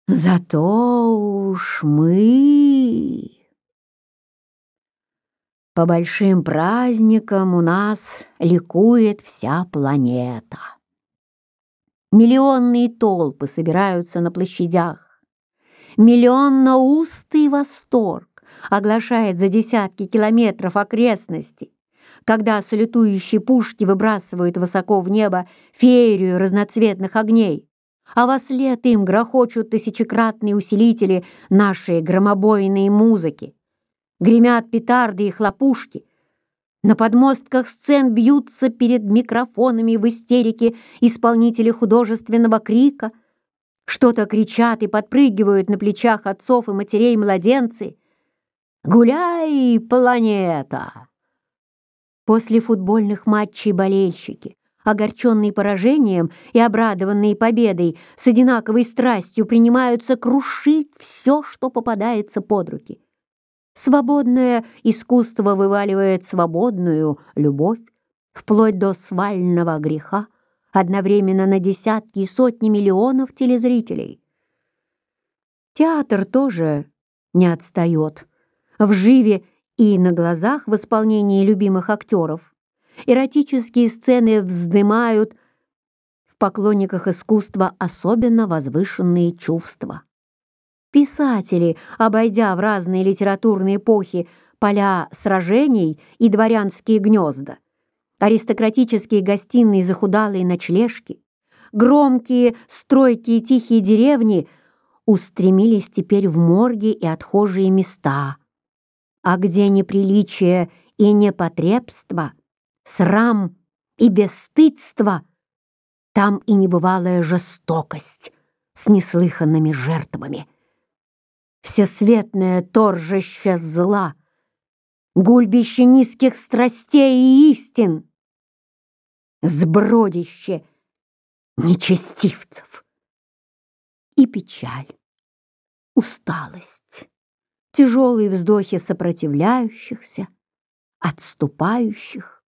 Зато уж мы по большим праздникам у нас ликует вся планета. Миллионные толпы собираются на площадях. Миллионноустый восторг оглашает за десятки километров окрестности, когда салютующие пушки выбрасывают высоко в небо феерию разноцветных огней, а вослед им грохочут тысячекратные усилители нашей громобойной музыки. Гремят петарды и хлопушки. На подмостках сцен бьются перед микрофонами в истерике исполнители художественного крика. Что-то кричат и подпрыгивают на плечах отцов и матерей младенцы. «Гуляй, планета!» После футбольных матчей болельщики, огорченные поражением и обрадованные победой, с одинаковой страстью принимаются крушить все, что попадается под руки. Свободное искусство вываливает свободную любовь, вплоть до свального греха, одновременно на десятки и сотни миллионов телезрителей. Театр тоже не отстает. Вживе и на глазах в исполнении любимых актеров эротические сцены вздымают в поклонниках искусства особенно возвышенные чувства. Писатели, обойдя в разные литературные эпохи поля сражений и дворянские гнезда, аристократические гостиные, захудалые ночлежки, громкие, стройкие, тихие деревни, устремились теперь в морги и отхожие места, а где неприличие и непотребство, срам и бесстыдство, там и небывалая жестокость с неслыханными жертвами. Всесветное торжище зла, гульбище низких страстей и истин, сбродище нечестивцев. И печаль, усталость, тяжелые вздохи сопротивляющихся, отступающих,